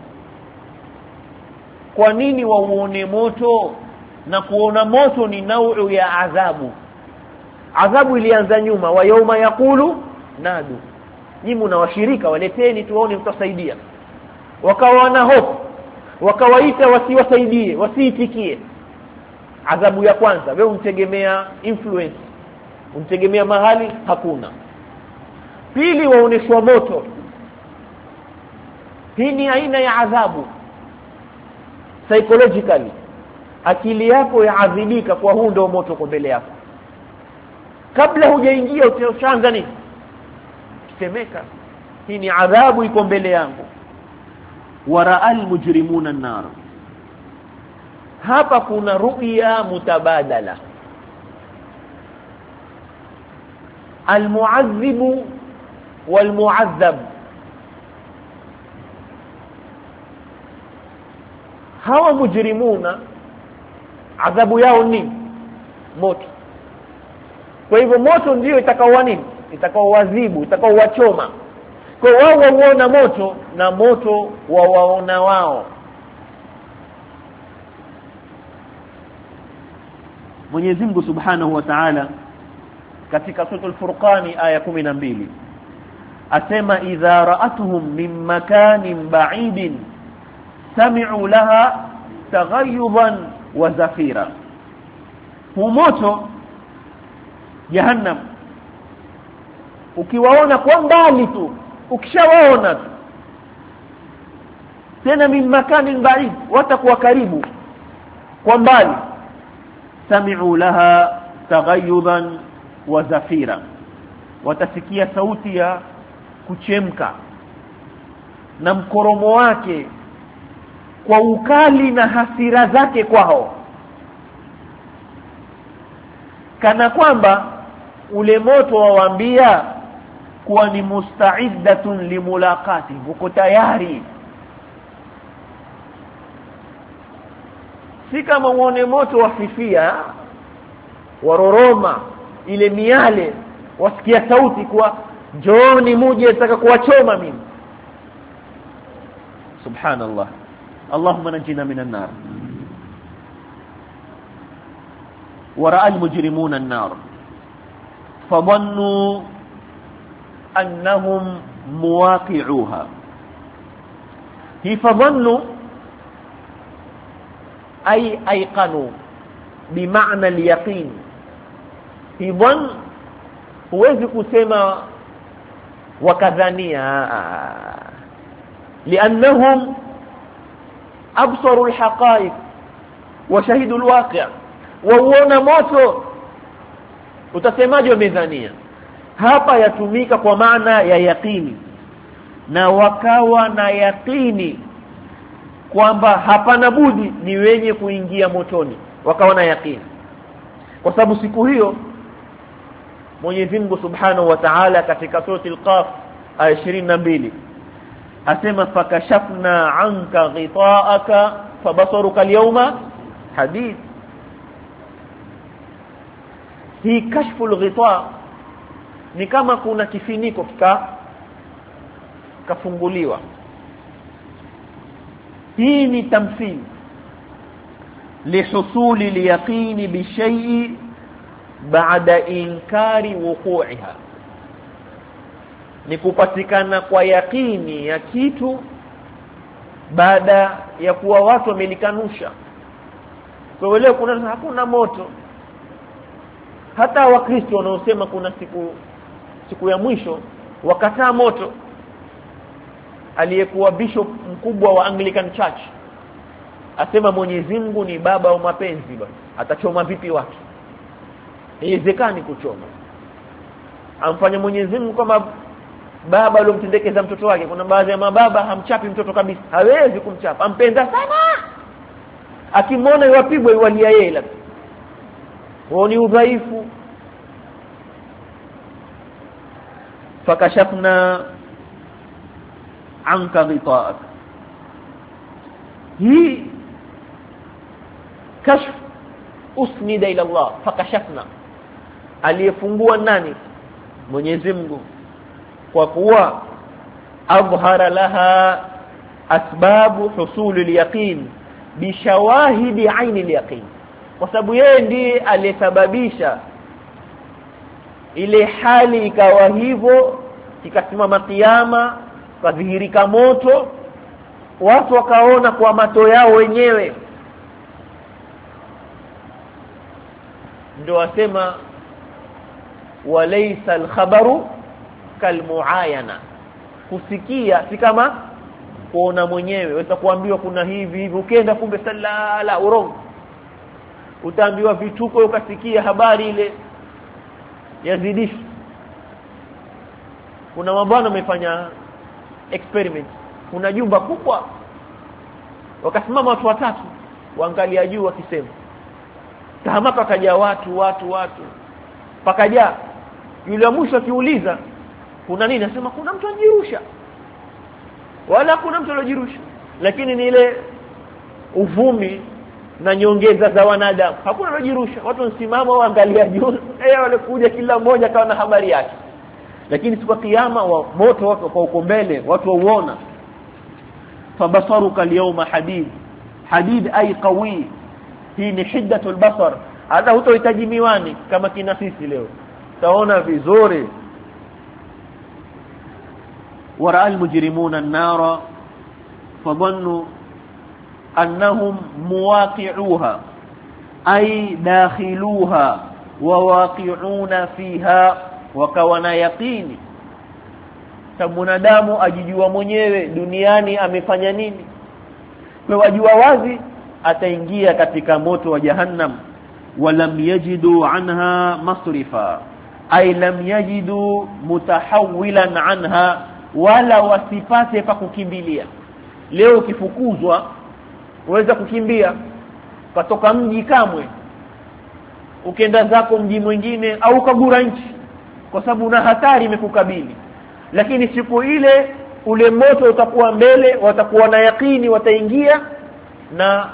Kwa nini waone moto? Na kuona moto ni nau'u ya adhabu. Adhabu ilianza nyuma, wa yauma yaqulu nadu, nyinyi mnawashirika, waleteni tuone mtasaidia. Wakawa na hofu, wakawaita wasiwasaidie, wasiitikie. Adhabu ya kwanza, wewe untegemea influence, untegemea mahali hakuna. Pili, waoneshwa moto. Hii ni aina ya adhabu psychologically, akili yako yaadhibika kwa huu ndio moto kwa mbele yako. Kabla hujaingia utaanza nini? Kusemeka, hii ni adhabu iko mbele yangu. Wara'al mujrimuna an-nar, hapa kuna ru'ya mutabadala. Al-mu'adhibu wal-mu'adhab, hawa mujrimuna adhabu yao ni moto. Kwa hivyo moto ndio itakaowa nini? Itakaowaadhibu, itakaowachoma. Kwa wao waona moto na moto wawaona wao. Mwenyezi Mungu Subhanahu wa Ta'ala katika sura al-Furqan aya 12 asema idha ra'atuhum min makanin ba'idin sami'u laha taghayyuban wa zafira. Huu moto Jahannam ukiwaona kwa mbali tu, ukishawaona tu, tena min makanin ba'id, watakuwa karibu kwa mbali, sami'u laha taghayyuban wa zafira, watasikia sauti ya kuchemka na mkoromo wake kwa ukali na hasira zake kwao, kana kwamba ule moto wawaambia kuwa ni musta'iddatun limulaqati, uko tayari. Si kama uone moto wafifia waroroma ile miale wasikia sauti kwa njooni muje nataka kuwachoma mimi. Subhanallah. Allahumma najina minan nar. ورأى المجرمون النار فظنوا أنهم مواقعوها. هي فظنوا أي أيقنوا بمعنى اليقين. هي ظن huwezi kusema wakadhania, لأنهم أبصروا الحقائق وشهدوا الواقع. Wauona moto utasemaje wamedhania? Hapa yatumika kwa maana ya yaqini, na wakawa na yaqini kwamba hapana budi ni wenye kuingia motoni. Wakawa na yaqini kwa sababu siku hiyo Mwenyezi Mungu Subhanahu wa Ta'ala katika sura al-Qaf aya 22 asema fakashafna anka ghita'aka fabasaruka al-yawma hadid. Hii kashfu al-ghita' ni kama kuna kifiniko kafunguliwa. Hii ni tamthil lihusuli al-yaqin bi shay'i ba'da inkari wuqu'iha. Ni kupatikana kwa yakini ya kitu baada ya kuwa watu wamelikanusha. Kwa hiyo leo hakuna moto. Hata Wakristo wanaosema kuna siku ya mwisho wakataa moto. Aliyekuwa bishop mkubwa wa Anglican Church asema Mwenyezi Mungu ni baba wa mapenzi bwana. Atachoma vipi watu? Haiwezekani kuchoma. Amfanya Mwenyezi Mungu kama baba aliyomtendekeza mtoto wake. Kuna baadhi ya mababa hamchapi mtoto kabisa. Hawezi kumchapa. Ampenda sana. Akimwona yupigwe yualia yeye la. Wao ni udhaifu. Fakashafna anka ghita'ak. Hii kashf usnida ila Allah. Fakashafna, aliyefungua nani? Mwenyezi Mungu, kwa kuwa adhhara laha asbabu husul al-yaqin bi shawahidi aini al-yaqin. Kwa sababu yeye ndiye aliyesababisha ile hali ikawa hivyo, ikasimama kiyama, kadhihirika moto, watu wakaona kwa macho yao wenyewe. Ndio wasema walaysa al-khabaru kalmuayana. Kusikia si kama kuona mwenyewe. Waweza kuambiwa kuna hivi ukienda kumbe salala urongo. Utaambiwa vituko ukasikia habari ile yazidisha. Kuna mabwana wamefanya experiment. Kuna jumba kubwa, wakasimama watu watatu waangalia juu wakisema. Tahamaka kaja watu pakaja. Yule mwisho akiuliza kuna nini, anasema kuna mtu anajirusha. Wala kuna mtu anajirusha, lakini ni ile uvumi na nyongeza za wanadamu. Hakuna anajirusha. Watu wanasimama waangalia juu. Wale kuja kila mmoja kawa na habari yake. Lakini siku ya kiyama moto wako kwa uko mbele, watu wauona. Fabasaruka al-yawma hadid. Hadid ay qawi. Hii ni hiddatul basar. Hata hutohitaji miwani kama kina sisi leo. Taona vizuri. ورأى المجرمون النار فظنوا أنهم مواقعوها أي داخلوها وواقعون فيها. وكوانا يقيني mwanadamu ajijua mwenyewe duniani amefanya nini. Kwa wajua wazi ataingia katika moto wa jahannam. Walam yajidu anha masrifa ay lam yajidu mutahawwilan anha, wala wasipate pa kukimbilia. Leo ukifukuzwa uweza kukimbia kutoka mji kamwe ukenda zako mji mwingine au kagura nchi, kwa sababu una hatari imekukabili. Lakini siku ile ule moto utakuwa mbele, watakuwa na yakini wataingia na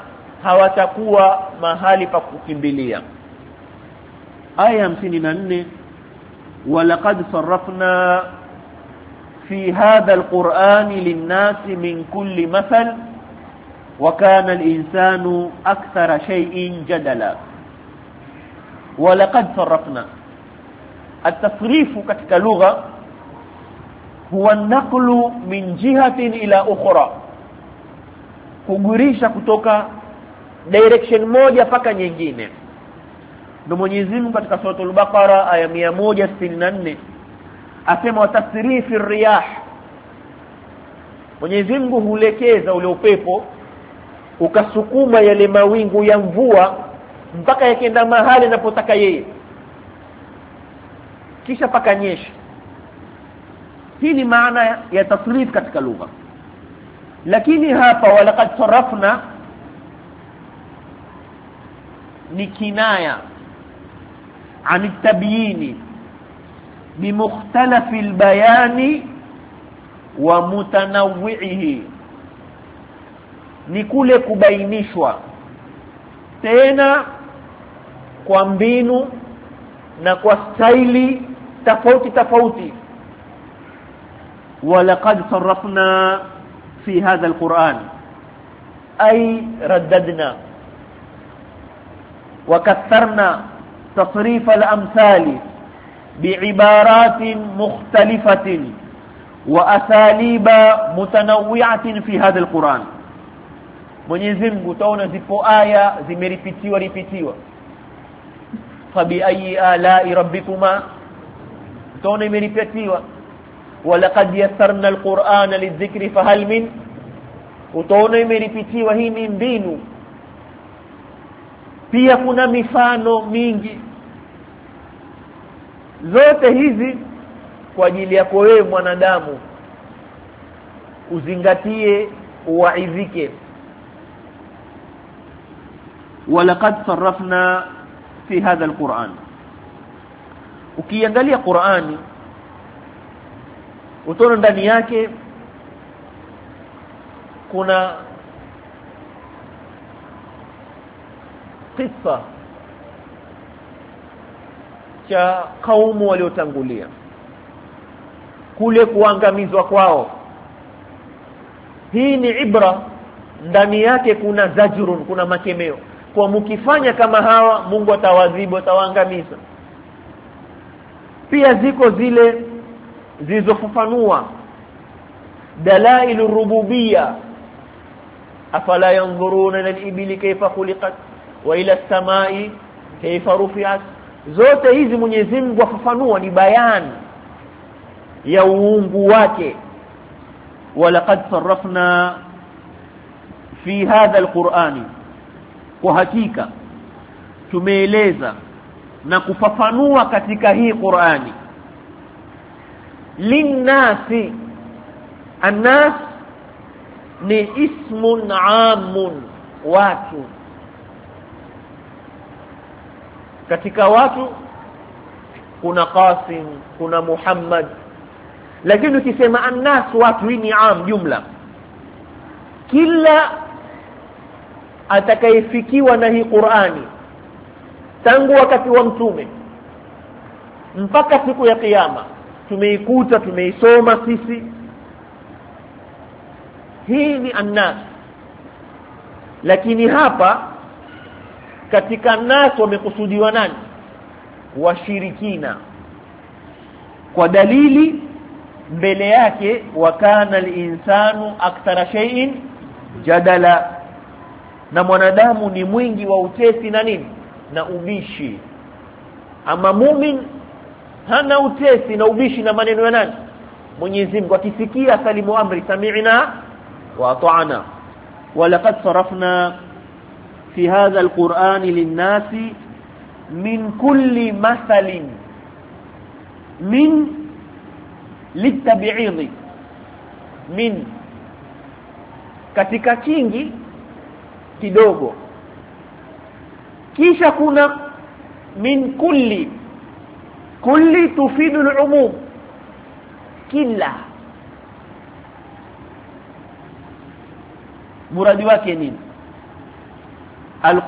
hawatakuwa mahali pa kukimbilia. Aya 54 ولقد صرفنا في هذا القرآن للناس من كل مثل وكان الإنسان أكثر شيء جدلا. ولقد صرفنا. التصريف katika lugha huwa an-naqlu min jihatin ila ukhra, kugurisha kutoka direction moja paka nyingine. Ndio Mwenyezi Mungu katika sura al-Baqara aya 164 asema watasrifi riyah, Mwenyezi Mungu hulekeza ule upepo ukasukuma yale mawingu ya mvua mpaka yakenda mahali anapotaka yeye, kisha pakanyesha. Hii ni maana ya tasrif katika lugha. Lakini hapa walaqad sarafna ni kinaya عن التبيين بمختلف البيان ومتنوعه, ni kule kubainishwa tena kwa mbinu na kwa staili tofauti tofauti. walaqad sarrafna fi hadha alquran ay raddadna wa katharna تصريف الأمثال بعبارات مختلفة وأساليب متنوعة في هذا القرآن. Mwenyezi Mungu utaona zipo aya zimeripitiwa fabi ayi ala'i rabbikuma, utaona imeripitiwa walaqad yassarna alqur'ana lidhikri fahal min, utaona imeripitiwa. Hii ni mbinu. Pia kuna mifano mingi. Zote hizi kwa ajili yako wewe mwanadamu uzingatie, uwaidhike. walaqad sarrafna fi hadha alquran. Ukiangalia Qur'ani utaona ndani yake kuna kisa cha kaumu waliotangulia, kule kuangamizwa kwao. Hii ni ibra, ndani yake kuna zajrun, kuna makemeo kwa mkifanya kama hawa Mungu atawadhibu, atawaangamiza. Pia ziko zile zilizofafanua dalailu rububiyya, afala yanzuruna ila al-ibili kayfa khuliqat wa ila as-samai kayfa rufi'at. Zote hizi Mwenyezi Mungu afafanua, ni bayani ya uungu wake. walaqad sarrafna fi hadha alqur'ani, kwa hakika tumeeleza na kufafanua katika hii Qur'ani. linnasi, annas ni ismun amun, watu. Katika watu kuna Qasim, kuna Muhammad, lakini ukisema annas, watu, hii ni am, jumla. Kila atakayefikiwa na hii Qur'ani tangu wakati wa mtume mpaka siku ya kiyama, tumeikuta, tumeisoma sisi, hii ni annas. Lakini hapa katika nas wamekusudiwa nani? Washirikina, kwa dalili mbele yake wa kana al-insanu akthara shay'in jadala, na mwanadamu ni mwingi wa utesi na nini, na ubishi. Ama mumin hana utesi na ubishi na maneno ya nani? Mwenyezi Mungu. Akisikia salimu amri, sami'na wa ata'na. walaqad sarafna fi hadha alquran linnasi min kulli mathalin, min litabi'idhi, min katika kingi kidogo, kisha kuna min kulli. Kulli tufidu al-umum, kila. muradi wake nini?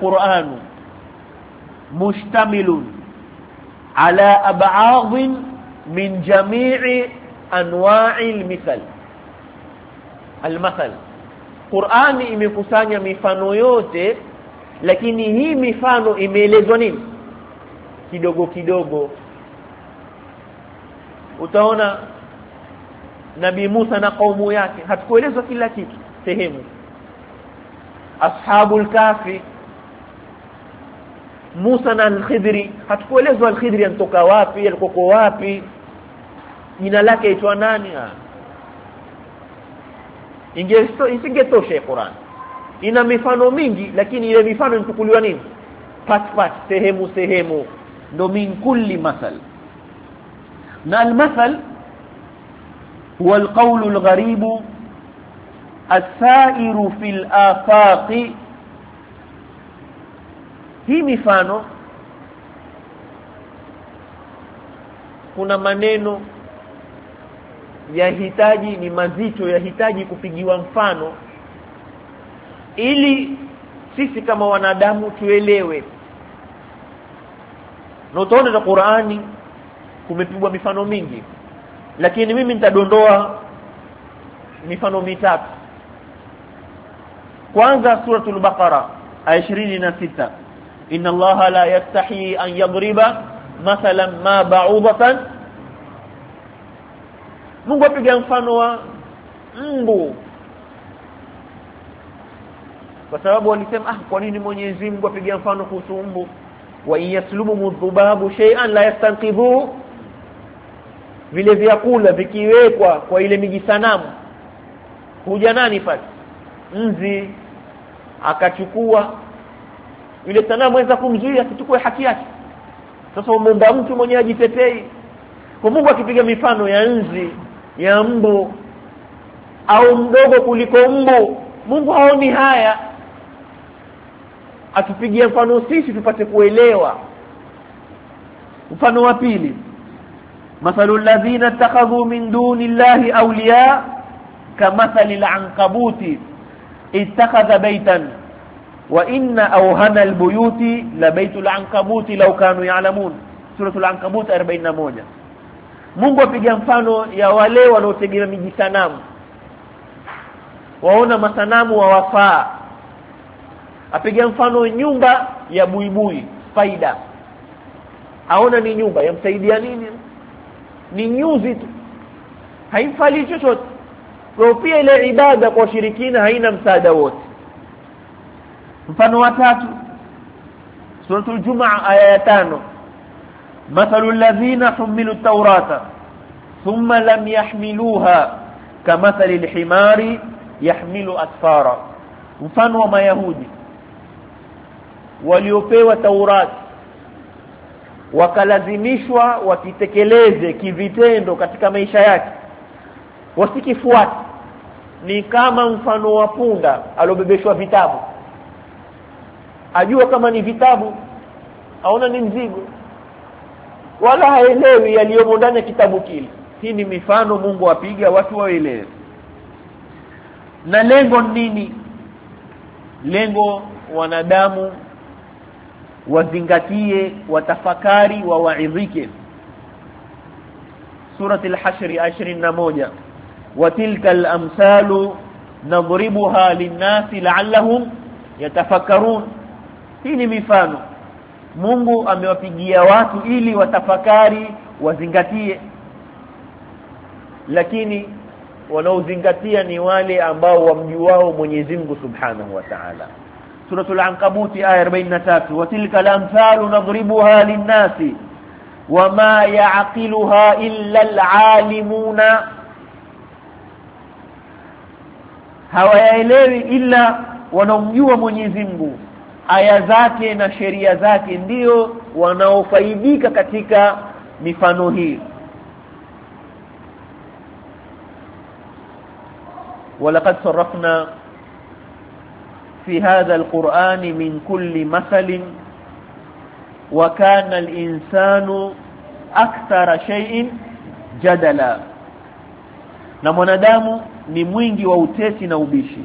Al-Qur'an mushtamilun ala ab'adhin min jami'i anwa'i al-mathal. Qur'ani imekusanya mifano yote, lakini hii mifano imeelezwa nini? Kidogo kidogo. Utaona Nabii Musa na kaumu yake hatukuelezwa kila kitu sehemu. Ashabul Kahfi, Musa na Al-Khidri, hatukuelezwa Al-Khidri anatoka wapi, alikuwa wapi, jina lake aitwa nani. Isingetosha Qur'an. Ina mifano mingi, lakini ile mifano inachukuliwa nini? Part sehemu ndo min kulli masal. Na al-masal huwa al-qawlu al-gharibu as-sa'iru fil afaqi. Hii mifano kuna maneno yahitaji, ni mazito, yahitaji kupigiwa mfano ili sisi kama wanadamu tuelewe. Na utaona na Qur'ani kumepigwa mifano mingi, lakini mimi nitadondoa mifano mitatu. Kwanza suratul Baqara aya 26, inna Allaha la yastahi an yadriba mathalan ma ba'udatan. Mungu apiga mfano wa mbu, kwa sababu walisema kwa nini Mwenyezi Mungu apiga mfano kuhusu mbu? Wa yaslubu dhubabu shay'an la yastanqidhu. Vile vyakula vikiwekwa kwa ile mijisanamu, huja nani pale? Nzi akachukua ile sanamu, aweza kumzuia asichukue haki yake. Sasa umeomba mtu mwenye ajitetei. Kwa Mungu akipiga mifano ya nzi, ya mbu au mdogo kuliko mbu, Mungu haoni haya, atupigia mfano sisi tupate kuelewa. Mfano wa pili, mathalul ladhina takhadhu min dunillahi awliya kamathalil ankabuti ittakhadha baytan wa inna awhana albuyuti la baytul ankabuti law kanu ya'lamun. Suratul Ankabut 41. Mungu apiga mfano ya wale wanaotegemea mijisanamu, waona masanamu wawafaa. Apiga mfano nyumba ya buibui, spider, aona ni nyumba yamsaidia nini? Ni nyuzi tu, haimfali chochote. Kwa pia ile ibada kwa shirikina haina msaada wote. Mfano wa tatu, suratul Jumaa aya 5, mathalul ladhina humilu at-taurata thumma lam yahmiluha kamathalil himari yahmilu asfara. Mfano wa Mayahudi waliopewa Taurati wakalazimishwa wakitekeleze kivitendo katika maisha yake, wasikifuate. Ni kama mfano wa punda alobebeshwa vitabu, ajua kama ni vitabu, aona ni mzigo, wala haelewi yaliyomo ndani ya kitabu kile. Hii ni mifano Mungu apiga watu waelewe. Na lengo nini? Lengo wanadamu wazingatie, watafakari, wawaidhike. Surati al-Hashr 21, wa tilka al-amsalu nadribuha lin-nasi la'allahum yatafakkarun. Hii ni mifano Mungu amewapigia watu ili watafakari, wazingatie. Lakini wanaozingatia ni wale ambao wamjuao Mwenyezi Mungu Subhanahu wa Ta'ala. Suratul Ankabut aya 43, wa tilka al-amsalu nadribuha lin-nasi wama ya'qiluha illa al-alimuna. Hawaelewi illa wanaomjua Mwenyezi Mungu, aya zake na sheria zake, ndio wanaofaidika katika mifano hii. ولقد صرفنا في هذا القرآن من كل مثل وكان الإنسان أكثر شيء جدلا. na mwanadamu ni mwingi wa utesi na ubishi.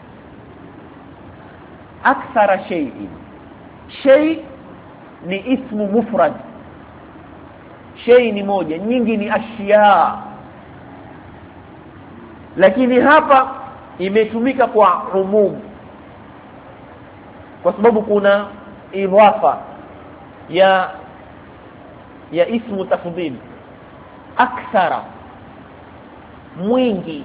Akthara shay'in, shay ni ismu mufrad, shay ni moja, nyingi ni ashya. Lakini hapa imetumika kwa umum kwa sababu kuna idhafa ya ismu tafdhil, akthara, mwingi.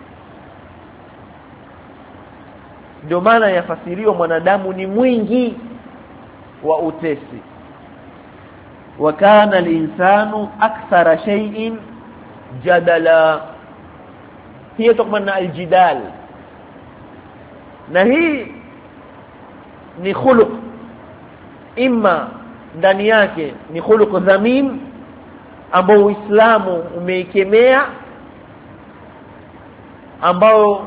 Ndio maana yafasiriwa mwanadamu ni mwingi wa utesi. Wa kana al-insanu akthara shay'in jadala, hiyo tokana al-jidal. Na hii ni khuluq, imma ndani yake ni khuluq dhamim ambao Uislamu umeikemea, ambao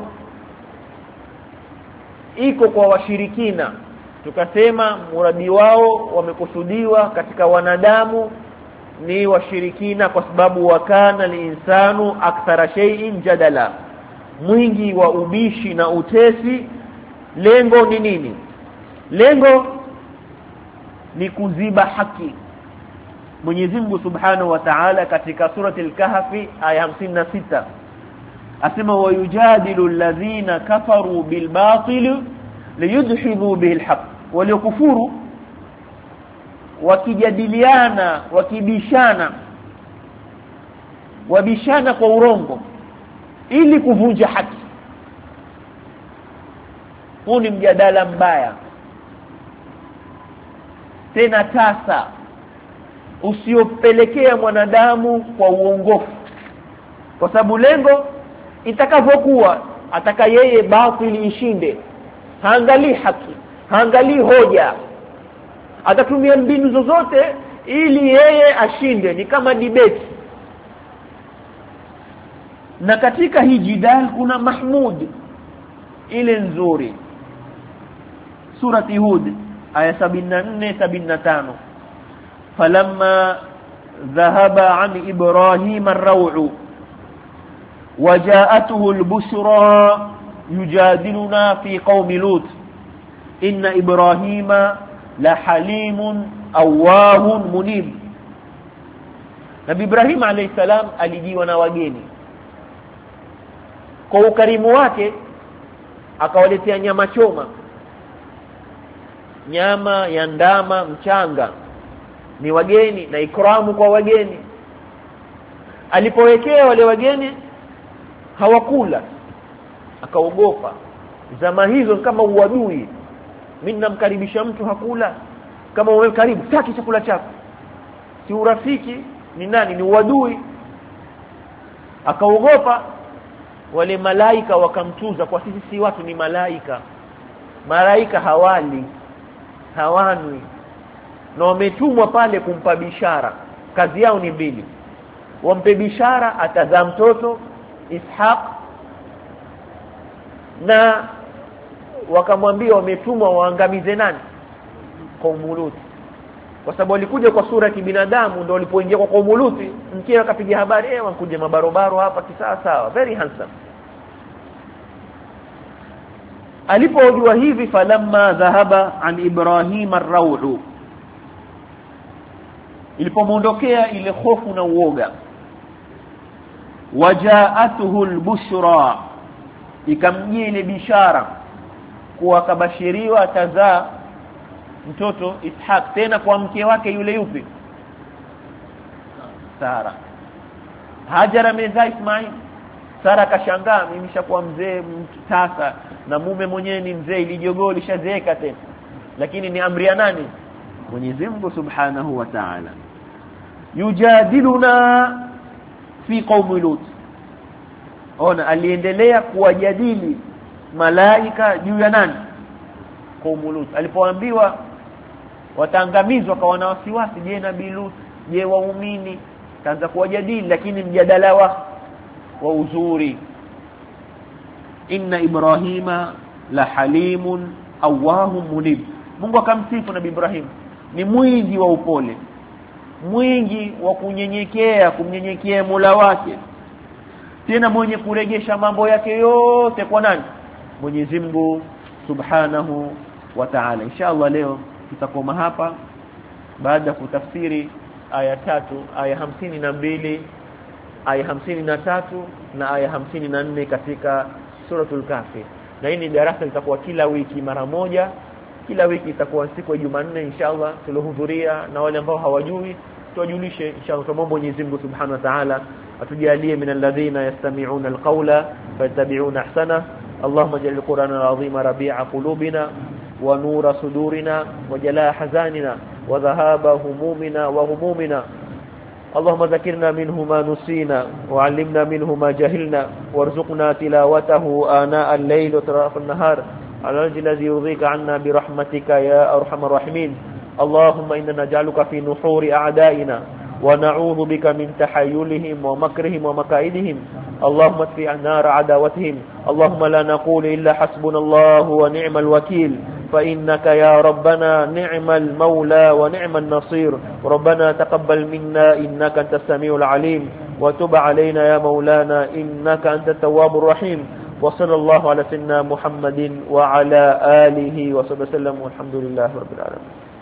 iko kwa washirikina. Tukasema muradi wao wamekusudiwa katika wanadamu ni washirikina, kwa sababu wakana linsanu akthara shay'in jadala, mwingi wa ubishi na utesi. Lengo ni nini? Lengo ni kuziba haki. Mwenyezi Mungu Subhanahu wa Ta'ala katika surati al-Kahfi aya 56 asema wayujadilu alladhina kafaru bilbatil liyudhibu bihi alhaq, waliokufuru wakijadiliana, wabishana kwa urongo ili kuvunja haki. Huu ni mjadala mbaya, tena tasa, usiopelekea mwanadamu kwa uongofu, kwa sababu lengo itakavyokuwa ataka yeye batili ishinde, haangalii haki, haangalii hoja, atatumia mbinu zozote ili yeye ashinde. Ni kama debate. Na katika hii jidal kuna mahmud, ile nzuri. Surati Hud aya 74-75 falamma dhahaba an Ibrahim ar-raw'u وجاءته البشرى يجادلنا في قوم لوط إن إبراهيم لحليم أواه منيب. Nabii Ibrahim alayhi salam alijiwa na wageni. Kwa ukarimu wake akawaletea nyama choma, nyama ya ndama mchanga. Ni wageni na ikramu kwa wageni. Alipowekea wale wageni hawakula, akaogopa. Zama hizo kama uadui, mimi namkaribisha mtu hakula, kama wewe karibu saki chakula chako, si urafiki, ni nani? Ni uadui. Akaogopa. Wale malaika wakamtuza, kwa sisi si watu, ni malaika. Malaika hawali, hawanwi, na wametumwa pale kumpa bishara. Kazi yao ni mbili, wampe bishara atazaa mtoto Ishaq, na wakamwambia wametumwa waangamize nani? Kaumu Lut. Kwa sababu walikuja kwa sura ya kibinadamu, ndio walipoingia kwa kaumu Lut, mkia akapiga habari, wanakuja mabarobaro hapa kisawa, very handsome. Alipojua hivi, falamma dhahaba an Ibrahim ar-raw'u, ilipomuondokea ile hofu na uoga, wajaatuhu al-bushra, ikamjia ile bishara kuwa kabashiriwa atazaa mtoto Ishaq, tena kwa mke wake yule yupi? Sara. Hajara amezaa Ismail. Sara kashangaa, mimi nishakuwa mzee sasa na mume mwenyewe ni mzee, ilijogoo lishazeeka tena. Lakini ni amri ya nani? Mwenyezi Mungu Subhanahu wa Ta'ala. Yujadiluna fi qaumi Lut. Ona, aliendelea kuwajadili malaika juu ya nani? Qaumi Lut. Alipoambiwa wataangamizwa kwa wana wasiwasi, je, nabii Lut, je waumini? Kaanza kuwajadili, lakini mjadala wa uzuri. Inna Ibrahima la halimun awahum munib. Mungu akamsifu nabii Ibrahim ni mwingi wa upole, mwingi wa kumnyenyekea Mola wake, tena mwenye kuregesha mambo yake yote kwa nani? Mwenyezi Mungu Subhanahu wa Ta'ala. Inshallah leo tutakoma hapa baada ya kutafsiri aya 3 aya 52 aya 53 na aya 54 katika suratul Kahfi. Na hii ni darasa litakuwa kila wiki mara moja. Kila wiki itakuwa siku ya Jumanne inshallah. Tulohudhuria na wale ambao hawajui tuwajulishe inshallah. Tumombe Mwenyezi Mungu Subhanahu wa Ta'ala atujalie min alladhina yastami'una alqawla fayattabi'una ahsana. Allahumma ij'al al-Qur'ana al-'azima rabi'a qulubina wa nura sudurina wa jalaa hazanina wa dhahaba humumina wa humumina. اللهم ذكرنا منه ما نسينا وعلمنا منه ما جهلنا وارزقنا تلاوته آناء الليل وطرف النهار على الوجه الذي يرضيك عنا برحمتك يا أرحم الراحمين. اللهم إننا نجعلك في نحور أعدائنا ونعوذ بك من تحيلهم ومكرهم ومكائدهم. اللهم ادفع نار عداوتهم. اللهم لا نقول إلا حسبنا الله ونعم الوكيل فإنك يا ربنا نعم المولى ونعم النصير. ربنا تقبل منا إنك أنت السميع العليم وتب علينا يا مولانا إنك أنت التواب الرحيم. وصلى الله على سيدنا محمد وعلى آله وصحبه وسلم والحمد لله رب العالمين.